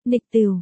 Nịch Tìu,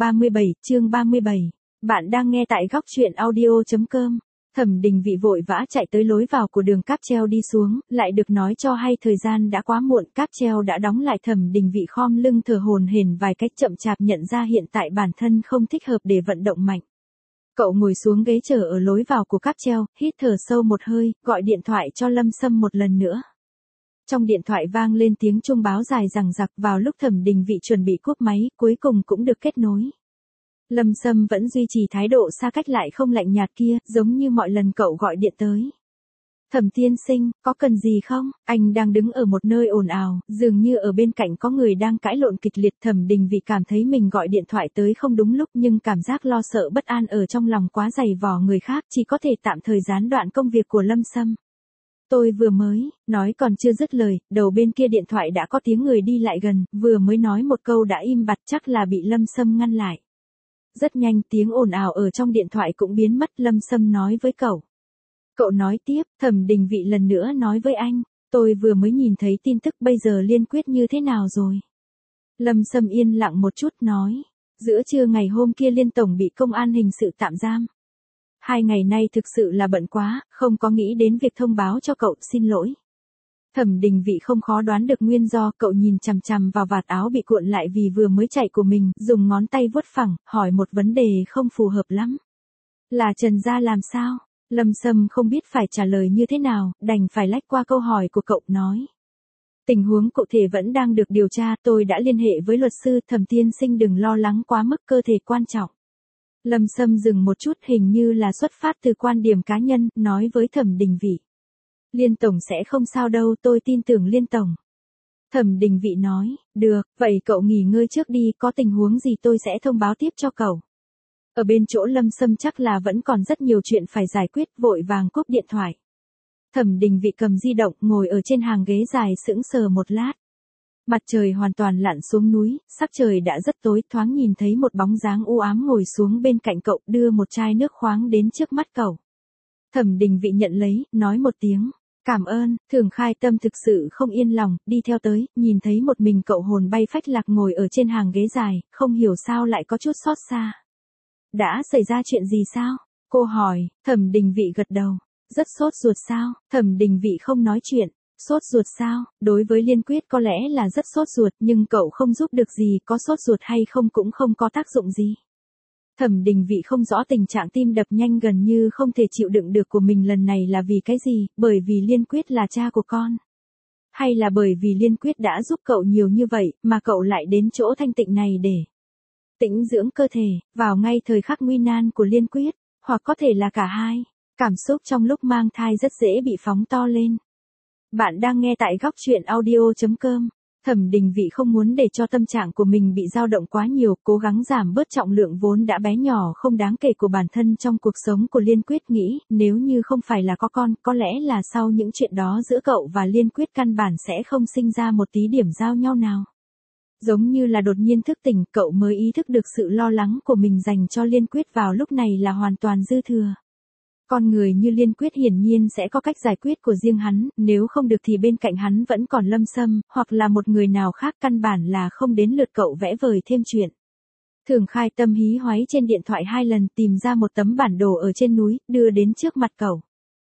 chương 37. Bạn đang nghe tại góc truyện audio.com. Thẩm Đình Vị vội vã chạy tới lối vào của đường cáp treo đi xuống, lại được nói cho hay thời gian đã quá muộn, cáp treo đã đóng lại. Thẩm Đình Vị khom lưng thở hổn hển vài cách chậm chạp nhận ra hiện tại bản thân không thích hợp để vận động mạnh. Cậu ngồi xuống ghế chờ ở lối vào của cáp treo, hít thở sâu một hơi, gọi điện thoại cho Lâm Sâm một lần nữa. Trong điện thoại vang lên tiếng chuông báo dài dằng dặc. Vào lúc Thẩm Đình Vị chuẩn bị cúp máy, cuối cùng cũng được kết nối. Lâm Sâm vẫn duy trì thái độ xa cách lại không lạnh nhạt kia, giống như mọi lần cậu gọi điện tới. Thẩm tiên sinh, có cần gì không? Anh đang đứng ở một nơi ồn ào, dường như ở bên cạnh có người đang cãi lộn kịch liệt. Thẩm Đình Vị cảm thấy mình gọi điện thoại tới không đúng lúc, nhưng cảm giác lo sợ bất an ở trong lòng quá dày vò người khác, chỉ có thể tạm thời gián đoạn công việc của Lâm Sâm. Tôi vừa mới, nói còn chưa dứt lời, đầu bên kia điện thoại đã có tiếng người đi lại gần, vừa mới nói một câu đã im bặt, chắc là bị Lâm Sâm ngăn lại. Rất nhanh tiếng ồn ào ở trong điện thoại cũng biến mất. Lâm Sâm nói với cậu. Cậu nói tiếp, Thẩm Đình Vị lần nữa nói với anh, tôi vừa mới nhìn thấy tin tức, bây giờ Liên Quyết như thế nào rồi? Lâm Sâm yên lặng một chút nói, giữa trưa ngày hôm kia Liên Tổng bị công an hình sự tạm giam. 2 ngày nay thực sự là bận quá, không có nghĩ đến việc thông báo cho cậu, xin lỗi. Thẩm Đình Vị không khó đoán được nguyên do. Cậu nhìn chằm chằm vào vạt áo bị cuộn lại vì vừa mới chạy của mình, dùng ngón tay vuốt phẳng, hỏi một vấn đề không phù hợp lắm. Là Trần Gia làm sao? Lâm Sâm không biết phải trả lời như thế nào, đành phải lách qua câu hỏi của cậu, nói. Tình huống cụ thể vẫn đang được điều tra, tôi đã liên hệ với luật sư. Thẩm tiên sinh đừng lo lắng quá mức, cơ thể quan trọng. Lâm Sâm dừng một chút, hình như là xuất phát từ quan điểm cá nhân, nói với Thẩm Đình Vị. Liên Tổng sẽ không sao đâu, tôi tin tưởng Liên Tổng. Thẩm Đình Vị nói, được, vậy cậu nghỉ ngơi trước đi, có tình huống gì tôi sẽ thông báo tiếp cho cậu. Ở bên chỗ Lâm Sâm chắc là vẫn còn rất nhiều chuyện phải giải quyết, vội vàng cúp điện thoại. Thẩm Đình Vị cầm di động, ngồi ở trên hàng ghế dài sững sờ một lát. Mặt trời hoàn toàn lặn xuống núi, sắc trời đã rất tối, thoáng nhìn thấy một bóng dáng u ám ngồi xuống bên cạnh cậu, đưa một chai nước khoáng đến trước mắt cậu. Thẩm Đình Vị nhận lấy, nói một tiếng, cảm ơn. Thường Khai Tâm thực sự không yên lòng, đi theo tới, nhìn thấy một mình cậu hồn bay phách lạc ngồi ở trên hàng ghế dài, không hiểu sao lại có chút xót xa. Đã xảy ra chuyện gì sao? Cô hỏi. Thẩm Đình Vị gật đầu. Rất sốt ruột sao? Thẩm Đình Vị không nói chuyện. Sốt ruột sao? Đối với Liên Quyết có lẽ là rất sốt ruột, nhưng cậu không giúp được gì, có sốt ruột hay không cũng không có tác dụng gì. Thẩm Đình Vị không rõ tình trạng tim đập nhanh gần như không thể chịu đựng được của mình lần này là vì cái gì, bởi vì Liên Quyết là cha của con. Hay là bởi vì Liên Quyết đã giúp cậu nhiều như vậy, mà cậu lại đến chỗ thanh tịnh này để tĩnh dưỡng cơ thể, vào ngay thời khắc nguy nan của Liên Quyết, hoặc có thể là cả hai. Cảm xúc trong lúc mang thai rất dễ bị phóng to lên. Bạn đang nghe tại góc truyện audio.com. Thẩm Đình Vị không muốn để cho tâm trạng của mình bị dao động quá nhiều, cố gắng giảm bớt trọng lượng vốn đã bé nhỏ không đáng kể của bản thân trong cuộc sống của Liên Quyết, nghĩ, nếu như không phải là có con, có lẽ là sau những chuyện đó giữa cậu và Liên Quyết căn bản sẽ không sinh ra một tí điểm giao nhau nào. Giống như là đột nhiên thức tỉnh, cậu mới ý thức được sự lo lắng của mình dành cho Liên Quyết vào lúc này là hoàn toàn dư thừa. Con người như Liên Quyết hiển nhiên sẽ có cách giải quyết của riêng hắn, nếu không được thì bên cạnh hắn vẫn còn Lâm Sâm, hoặc là một người nào khác, căn bản là không đến lượt cậu vẽ vời thêm chuyện. Thường Khai Tâm hí hoáy trên điện thoại 2 lần, tìm ra một tấm bản đồ ở trên núi, đưa đến trước mặt cậu.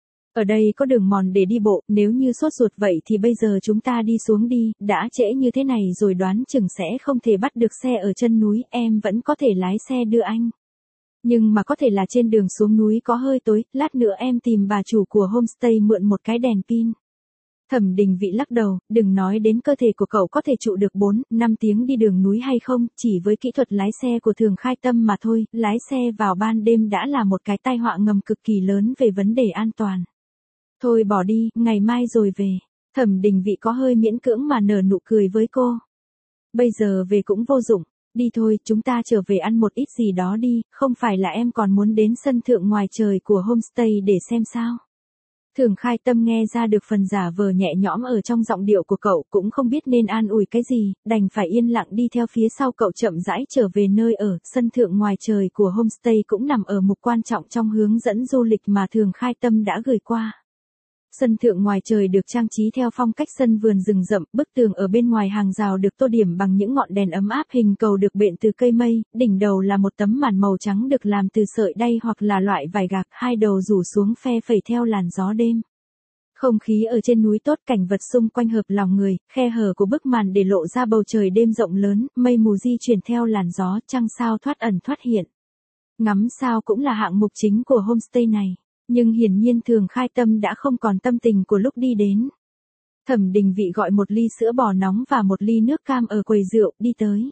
Ở đây có đường mòn để đi bộ, nếu như sốt ruột vậy thì bây giờ chúng ta đi xuống đi, đã trễ như thế này rồi đoán chừng sẽ không thể bắt được xe ở chân núi, em vẫn có thể lái xe đưa anh. Nhưng mà có thể là trên đường xuống núi có hơi tối, lát nữa em tìm bà chủ của homestay mượn một cái đèn pin. Thẩm Đình Vị lắc đầu, đừng nói đến cơ thể của cậu có thể trụ được 4-5 tiếng đi đường núi hay không, chỉ với kỹ thuật lái xe của Thường Khai Tâm mà thôi, lái xe vào ban đêm đã là một cái tai họa ngầm cực kỳ lớn về vấn đề an toàn. Thôi bỏ đi, ngày mai rồi về. Thẩm Đình Vị có hơi miễn cưỡng mà nở nụ cười với cô. Bây giờ về cũng vô dụng. Đi thôi, chúng ta trở về ăn một ít gì đó đi, không phải là em còn muốn đến sân thượng ngoài trời của homestay để xem sao. Thường Khai Tâm nghe ra được phần giả vờ nhẹ nhõm ở trong giọng điệu của cậu, cũng không biết nên an ủi cái gì, đành phải yên lặng đi theo phía sau cậu chậm rãi trở về nơi ở. Sân thượng ngoài trời của homestay cũng nằm ở mục quan trọng trong hướng dẫn du lịch mà Thường Khai Tâm đã gửi qua. Sân thượng ngoài trời được trang trí theo phong cách sân vườn rừng rậm, bức tường ở bên ngoài hàng rào được tô điểm bằng những ngọn đèn ấm áp, hình cầu được bện từ cây mây, đỉnh đầu là một tấm màn màu trắng được làm từ sợi đay hoặc là loại vải gạc, hai đầu rủ xuống phe phẩy theo làn gió đêm. Không khí ở trên núi tốt, cảnh vật xung quanh hợp lòng người, khe hở của bức màn để lộ ra bầu trời đêm rộng lớn, mây mù di chuyển theo làn gió, trăng sao thoát ẩn thoát hiện. Ngắm sao cũng là hạng mục chính của homestay này, nhưng hiển nhiên Thường Khai Tâm đã không còn tâm tình của lúc đi đến. Thẩm Đình Vị gọi một ly sữa bò nóng và một ly nước cam ở quầy rượu, đi tới.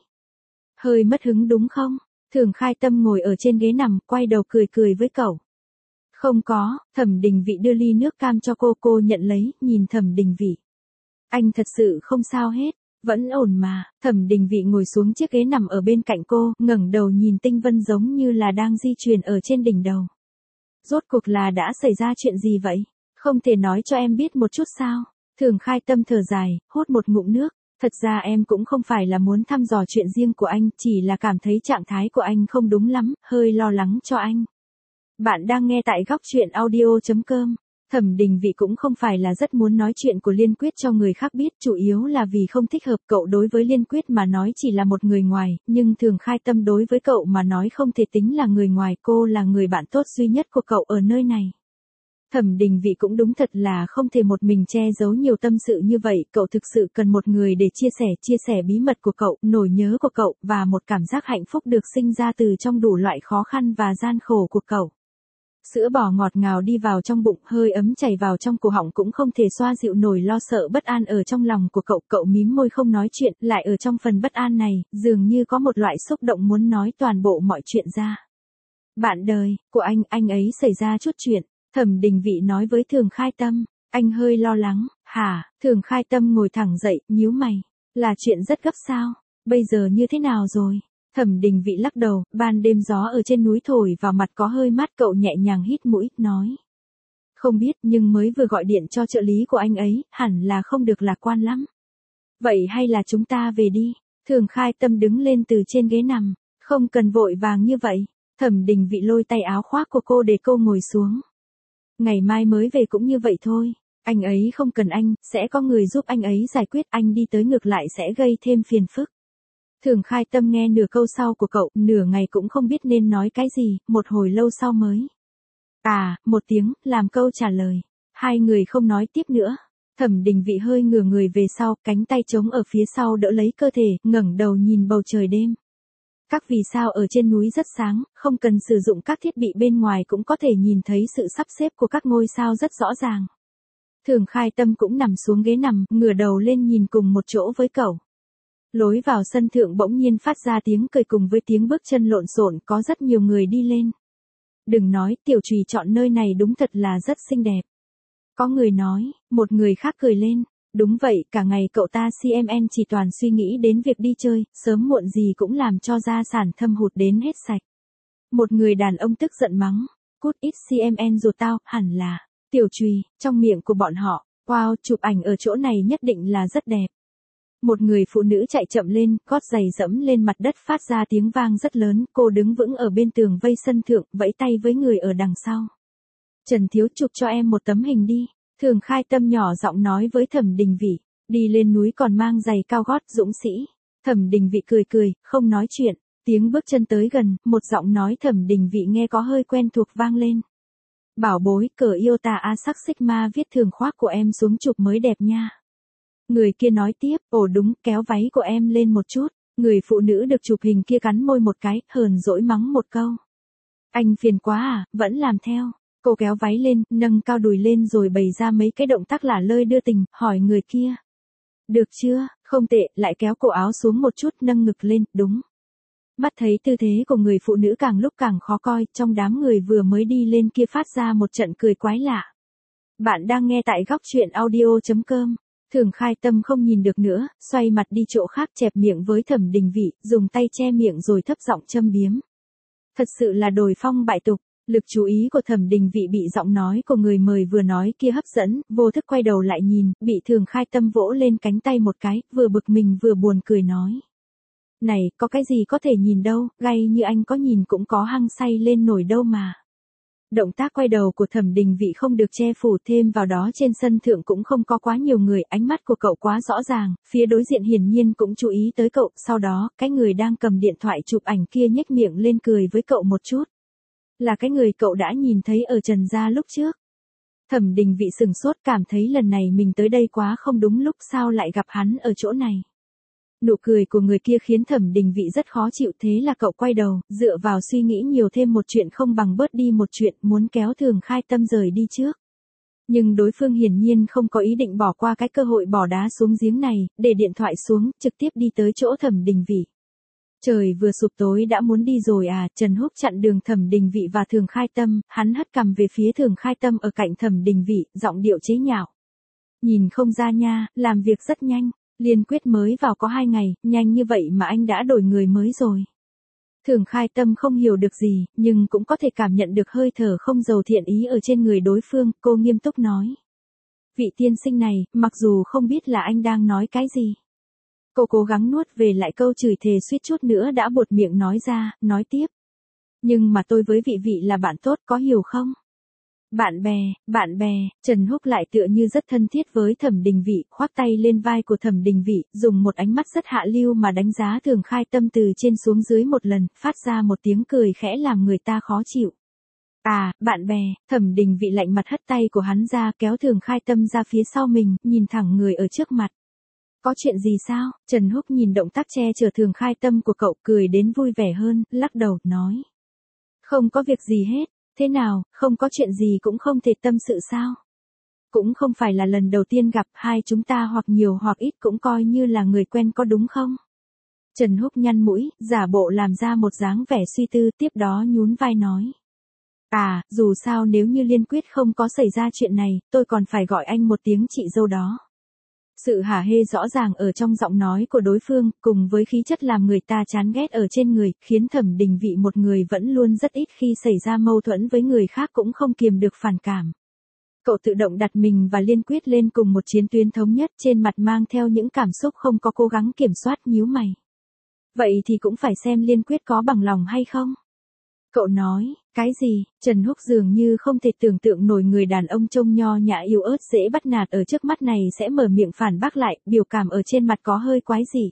Hơi mất hứng đúng không? Thường Khai Tâm ngồi ở trên ghế nằm, quay đầu cười cười với cậu. Không có, Thẩm Đình Vị đưa ly nước cam cho cô nhận lấy, nhìn Thẩm Đình Vị. Anh thật sự không sao hết, vẫn ổn mà. Thẩm Đình Vị ngồi xuống chiếc ghế nằm ở bên cạnh cô, ngẩng đầu nhìn tinh vân giống như là đang di chuyển ở trên đỉnh đầu. Rốt cuộc là đã xảy ra chuyện gì vậy? Không thể nói cho em biết một chút sao? Thường Khai Tâm thở dài, hốt một ngụm nước. Thật ra em cũng không phải là muốn thăm dò chuyện riêng của anh, chỉ là cảm thấy trạng thái của anh không đúng lắm, hơi lo lắng cho anh. Bạn đang nghe tại góc chuyện audio.com. Thẩm Đình Vị cũng không phải là rất muốn nói chuyện của Liên Quyết cho người khác biết, chủ yếu là vì không thích hợp. Cậu đối với Liên Quyết mà nói chỉ là một người ngoài, nhưng Thường Khai Tâm đối với cậu mà nói không thể tính là người ngoài, cô là người bạn tốt duy nhất của cậu ở nơi này. Thẩm Đình Vị cũng đúng thật là không thể một mình che giấu nhiều tâm sự như vậy, cậu thực sự cần một người để chia sẻ bí mật của cậu, nỗi nhớ của cậu, và một cảm giác hạnh phúc được sinh ra từ trong đủ loại khó khăn và gian khổ của cậu. Sữa bò ngọt ngào đi vào trong bụng, hơi ấm chảy vào trong cổ họng cũng không thể xoa dịu nổi lo sợ bất an ở trong lòng của cậu. Cậu mím môi không nói chuyện, lại ở trong phần bất an này, dường như có một loại xúc động muốn nói toàn bộ mọi chuyện ra. Bạn đời của anh ấy xảy ra chút chuyện. Thẩm Đình Vị nói với Thường Khai Tâm. Anh hơi lo lắng. Hả? Thường Khai Tâm ngồi thẳng dậy, nhíu mày. Là chuyện rất gấp sao? Bây giờ như thế nào rồi? Thẩm Đình Vị lắc đầu, ban đêm gió ở trên núi thổi vào mặt có hơi mát, cậu nhẹ nhàng hít mũi, nói. Không biết, nhưng mới vừa gọi điện cho trợ lý của anh ấy, hẳn là không được lạc quan lắm. Vậy hay là chúng ta về đi? Thường Khai Tâm đứng lên từ trên ghế nằm. Không cần vội vàng như vậy. Thẩm Đình Vị lôi tay áo khoác của cô để cô ngồi xuống. Ngày mai mới về cũng như vậy thôi. Anh ấy không cần anh, sẽ có người giúp anh ấy giải quyết, anh đi tới ngược lại sẽ gây thêm phiền phức. Thường Khai Tâm nghe nửa câu sau của cậu, nửa ngày cũng không biết nên nói cái gì, một hồi lâu sau mới. Một tiếng, làm câu trả lời. Hai người không nói tiếp nữa. Thẩm Đình Vị hơi ngửa người về sau, cánh tay trống ở phía sau đỡ lấy cơ thể, ngẩng đầu nhìn bầu trời đêm. Các vì sao ở trên núi rất sáng, không cần sử dụng các thiết bị bên ngoài cũng có thể nhìn thấy sự sắp xếp của các ngôi sao rất rõ ràng. Thường Khai Tâm cũng nằm xuống ghế nằm, ngửa đầu lên nhìn cùng một chỗ với cậu. Lối vào sân thượng bỗng nhiên phát ra tiếng cười cùng với tiếng bước chân lộn xộn, có rất nhiều người đi lên. Đừng nói, Tiểu Trùy chọn nơi này đúng thật là rất xinh đẹp. Có người nói, một người khác cười lên. Đúng vậy, cả ngày cậu ta CMN chỉ toàn suy nghĩ đến việc đi chơi, sớm muộn gì cũng làm cho gia sản thâm hụt đến hết sạch. Một người đàn ông tức giận mắng, cút ít CMN rồi tao, hẳn là, Tiểu Trùy, trong miệng của bọn họ, wow, chụp ảnh ở chỗ này nhất định là rất đẹp. Một người phụ nữ chạy chậm lên, gót giày dẫm lên mặt đất phát ra tiếng vang rất lớn, cô đứng vững ở bên tường vây sân thượng, vẫy tay với người ở đằng sau. Trần Thiếu, chụp cho em một tấm hình đi. Thường Khai Tâm nhỏ giọng nói với Thẩm Đình Vị, đi lên núi còn mang giày cao gót, dũng sĩ. Thẩm Đình Vị cười cười, không nói chuyện. Tiếng bước chân tới gần, một giọng nói Thẩm Đình Vị nghe có hơi quen thuộc vang lên. Bảo bối, cờ yêu tà a sắc Sigma viết thường khoác của em xuống chụp mới đẹp nha. Người kia nói tiếp, ồ đúng, kéo váy của em lên một chút. Người phụ nữ được chụp hình kia cắn môi một cái, hờn dỗi mắng một câu. Anh phiền quá à, vẫn làm theo. Cô kéo váy lên, nâng cao đùi lên rồi bày ra mấy cái động tác lả lơi đưa tình, hỏi người kia. Được chưa, không tệ, lại kéo cổ áo xuống một chút, nâng ngực lên, đúng. Mắt thấy tư thế của người phụ nữ càng lúc càng khó coi, trong đám người vừa mới đi lên kia phát ra một trận cười quái lạ. Bạn đang nghe tại góc chuyện audio.com. Thường Khai Tâm không nhìn được nữa, xoay mặt đi chỗ khác, chẹp miệng với Thẩm Đình Vị, dùng tay che miệng rồi thấp giọng châm biếm. Thật sự là đồi phong bại tục. Lực chú ý của Thẩm Đình Vị bị giọng nói của người mời vừa nói kia hấp dẫn, vô thức quay đầu lại nhìn, bị Thường Khai Tâm vỗ lên cánh tay một cái, vừa bực mình vừa buồn cười nói. Này, có cái gì có thể nhìn đâu, gay như anh có nhìn cũng có hăng say lên nổi đâu mà. Động tác quay đầu của Thẩm Đình Vị không được che phủ, thêm vào đó trên sân thượng cũng không có quá nhiều người, ánh mắt của cậu quá rõ ràng, phía đối diện hiển nhiên cũng chú ý tới cậu, sau đó, cái người đang cầm điện thoại chụp ảnh kia nhếch miệng lên cười với cậu một chút. Là cái người cậu đã nhìn thấy ở Trần gia lúc trước. Thẩm Đình Vị sừng sốt, cảm thấy lần này mình tới đây quá không đúng lúc, sao lại gặp hắn ở chỗ này. Nụ cười của người kia khiến Thẩm Đình Vị rất khó chịu, thế là cậu quay đầu, dựa vào suy nghĩ nhiều thêm một chuyện không bằng bớt đi một chuyện, muốn kéo Thường Khai Tâm rời đi trước. Nhưng đối phương hiển nhiên không có ý định bỏ qua cái cơ hội bỏ đá xuống giếng này, để điện thoại xuống, trực tiếp đi tới chỗ Thẩm Đình Vị. Trời vừa sụp tối đã muốn đi rồi à, Trần Húc chặn đường Thẩm Đình Vị và Thường Khai Tâm, hắn hất cằm về phía Thường Khai Tâm ở cạnh Thẩm Đình Vị, giọng điệu chế nhạo. Nhìn không ra nha, làm việc rất nhanh. Liên Quyết mới vào có 2 ngày, nhanh như vậy mà anh đã đổi người mới rồi. Thường Khai Tâm không hiểu được gì, nhưng cũng có thể cảm nhận được hơi thở không giàu thiện ý ở trên người đối phương, cô nghiêm túc nói. Vị tiên sinh này, mặc dù không biết là anh đang nói cái gì. Cô cố gắng nuốt về lại câu chửi thề suýt chút nữa đã buột miệng nói ra, nói tiếp. Nhưng mà tôi với vị là bạn tốt, có hiểu không? Bạn bè, Trần Húc lại tựa như rất thân thiết với Thẩm Đình Vị, khoác tay lên vai của Thẩm Đình Vị, dùng một ánh mắt rất hạ lưu mà đánh giá Thường Khai Tâm từ trên xuống dưới một lần, phát ra một tiếng cười khẽ làm người ta khó chịu. À, bạn bè, Thẩm Đình Vị lạnh mặt hất tay của hắn ra, kéo Thường Khai Tâm ra phía sau mình, nhìn thẳng người ở trước mặt. Có chuyện gì sao? Trần Húc nhìn động tác che chở Thường Khai Tâm của cậu, cười đến vui vẻ hơn, lắc đầu, nói. Không có việc gì hết. Thế nào, không có chuyện gì cũng không thể tâm sự sao? Cũng không phải là lần đầu tiên gặp, hai chúng ta hoặc nhiều hoặc ít cũng coi như là người quen có đúng không? Trần Húc nhăn mũi, giả bộ làm ra một dáng vẻ suy tư, tiếp đó nhún vai nói. À, dù sao nếu như Liên Quyết không có xảy ra chuyện này, tôi còn phải gọi anh một tiếng chị dâu đó. Sự hả hê rõ ràng ở trong giọng nói của đối phương, cùng với khí chất làm người ta chán ghét ở trên người, khiến Thẩm Đình Vị một người vẫn luôn rất ít khi xảy ra mâu thuẫn với người khác cũng không kiềm được phản cảm. Cậu tự động đặt mình và Liên Quyết lên cùng một chiến tuyến thống nhất, trên mặt mang theo những cảm xúc không có cố gắng kiểm soát, nhíu mày. Vậy thì cũng phải xem Liên Quyết có bằng lòng hay không? Cậu nói, cái gì? Trần Húc dường như không thể tưởng tượng nổi người đàn ông trông nho nhã yếu ớt dễ bắt nạt ở trước mắt này sẽ mở miệng phản bác lại, biểu cảm ở trên mặt có hơi quái dị.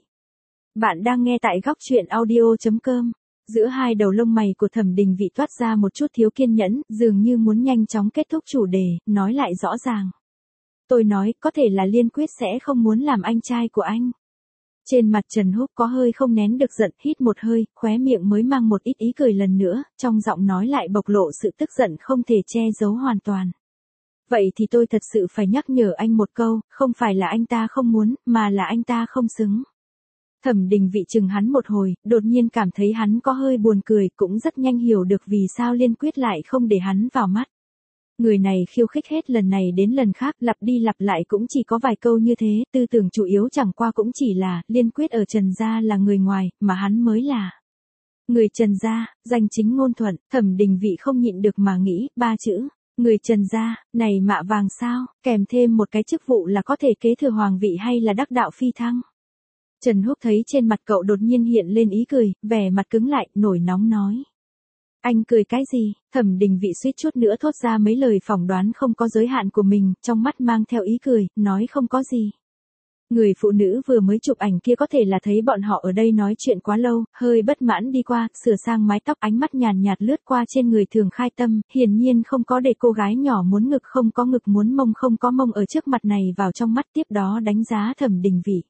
Bạn đang nghe tại góc truyện audio.com. Giữa hai đầu lông mày của Thẩm Đình Vị toát ra một chút thiếu kiên nhẫn, dường như muốn nhanh chóng kết thúc chủ đề, nói lại rõ ràng. Tôi nói, có thể là Liên Quyết sẽ không muốn làm anh trai của anh. Trên mặt Trần Húc có hơi không nén được giận, hít một hơi, khóe miệng mới mang một ít ý cười lần nữa, trong giọng nói lại bộc lộ sự tức giận không thể che giấu hoàn toàn. Vậy thì tôi thật sự phải nhắc nhở anh một câu, không phải là anh ta không muốn, mà là anh ta không xứng. Thẩm Đình Vị chừng hắn một hồi, đột nhiên cảm thấy hắn có hơi buồn cười, cũng rất nhanh hiểu được vì sao Liên Quyết lại không để hắn vào mắt. Người này khiêu khích hết lần này đến lần khác, lặp đi lặp lại cũng chỉ có vài câu như thế, tư tưởng chủ yếu chẳng qua cũng chỉ là, Liên Quyết ở Trần gia là người ngoài, mà hắn mới là người Trần gia, danh chính ngôn thuận. Thẩm Đình Vị không nhịn được mà nghĩ, 3 chữ, người Trần gia, này mạ vàng sao, kèm thêm một cái chức vụ là có thể kế thừa hoàng vị hay là đắc đạo phi thăng. Trần Húc thấy trên mặt cậu đột nhiên hiện lên ý cười, vẻ mặt cứng lại, nổi nóng nói. Anh cười cái gì? Thẩm Đình Vị suýt chút nữa thốt ra mấy lời phỏng đoán không có giới hạn của mình, trong mắt mang theo ý cười, nói không có gì. Người phụ nữ vừa mới chụp ảnh kia có thể là thấy bọn họ ở đây nói chuyện quá lâu, hơi bất mãn đi qua, sửa sang mái tóc, ánh mắt nhàn nhạt lướt qua trên người Thường Khai Tâm, hiển nhiên không có để cô gái nhỏ muốn ngực không có ngực muốn mông không có mông ở trước mặt này vào trong mắt, tiếp đó đánh giá Thẩm Đình Vị.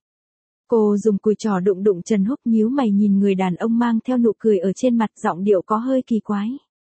Cô dùng cùi trò đụng đụng Trần Húc, nhíu mày nhìn người đàn ông mang theo nụ cười ở trên mặt, giọng điệu có hơi kỳ quái.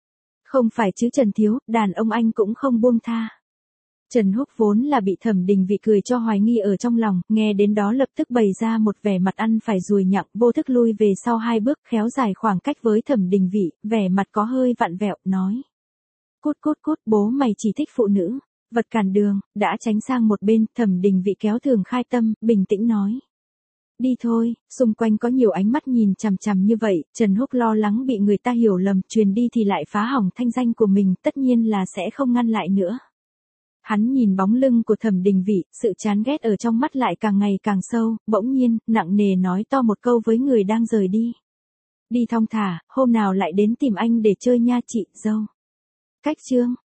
Không phải chứ Trần Thiếu, đàn ông anh cũng không buông tha. Trần Húc vốn là bị Thẩm Đình Vị cười cho hoài nghi ở trong lòng, nghe đến đó lập tức bày ra một vẻ mặt ăn phải ruồi nhặng, vô thức lui về sau 2 bước, khéo dài khoảng cách với Thẩm Đình Vị, vẻ mặt có hơi vặn vẹo, nói. Cút cút cút, bố mày chỉ thích phụ nữ, vật cản đường, đã tránh sang một bên, Thẩm Đình Vị kéo Thường Khai Tâm, bình tĩnh nói. Đi thôi, xung quanh có nhiều ánh mắt nhìn chằm chằm như vậy, Trần Húc lo lắng bị người ta hiểu lầm, truyền đi thì lại phá hỏng thanh danh của mình, tất nhiên là sẽ không ngăn lại nữa. Hắn nhìn bóng lưng của Thẩm Đình Vị, sự chán ghét ở trong mắt lại càng ngày càng sâu, bỗng nhiên, nặng nề nói to một câu với người đang rời đi. Đi thong thả, hôm nào lại đến tìm anh để chơi nha chị dâu. Cách chương